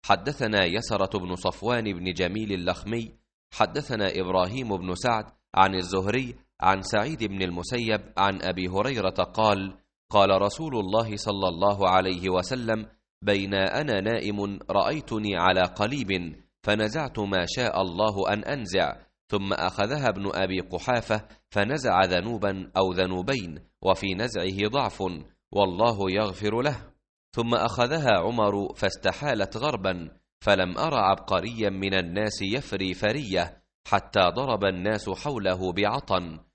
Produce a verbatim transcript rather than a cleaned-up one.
حدثنا يسرة بن صفوان بن جميل اللخمي حدثنا إبراهيم بن سعد عن الزهري عن سعيد بن المسيب عن أبي هريرة قال قال رسول الله صلى الله عليه وسلم بين أنا نائم رأيتني على قليب فنزعت ما شاء الله أن أنزع، ثم أخذها ابن أبي قحافة فنزع ذنوبا أو ذنوبين، وفي نزعه ضعف والله يغفر له. ثم أخذها عمر فاستحالت غربا، فلم أر عبقريا من الناس يفري فرية حتى ضرب الناس حوله بعطن،